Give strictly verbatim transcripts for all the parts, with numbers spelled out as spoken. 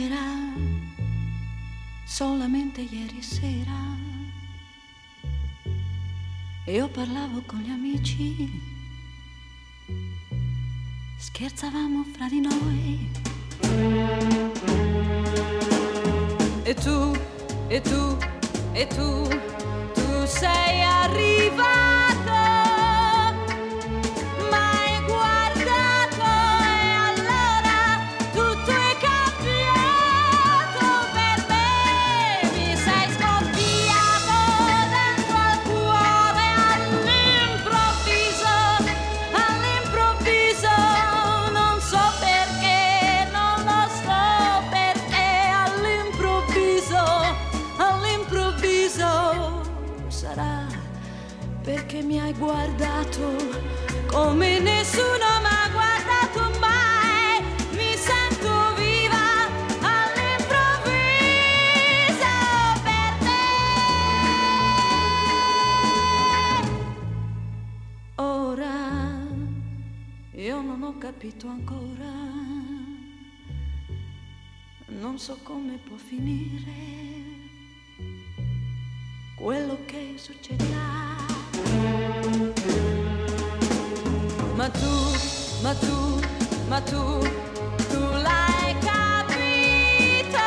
Era solamente ieri sera e io parlavo con gli amici, scherzavamo fra di noi. E tu, e tu, e tu, tu sei arrivato. Perché mi hai guardato come nessuno m'ha guardato mai. Mi sento viva all'improvviso per te. Ora io non ho capito ancora, non so come può finire quello che succederà. Ma tu, ma tu, ma tu, tu l'hai capito,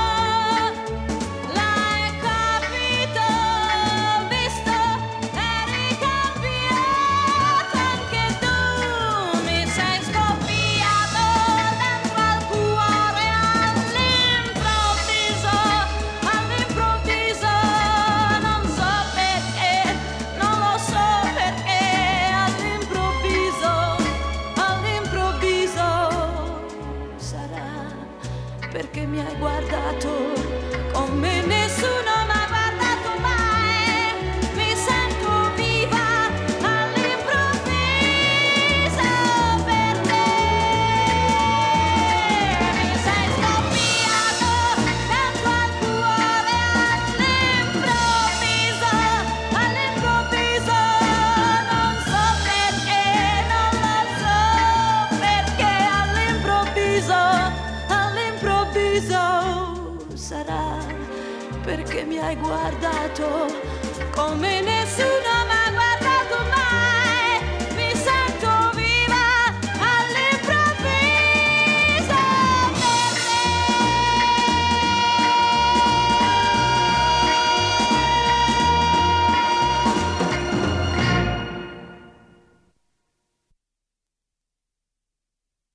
l'hai capito, visto, eri cambiato anche tu, mi sei scoppiato dentro al cuore all'improvviso, all'improvviso, non so perché, non lo so perché, all'improvviso, all'improvviso, sarà perché mi hai guardato come nessuno m'ha guardato mai. Mi sento viva all'improvviso per te. Mi sei scoppiato dentro al cuore all'improvviso, all'improvviso, non so perché, non lo so perché, all'improvviso, all'improvviso, sarà perché mi hai guardato come nessuno mai.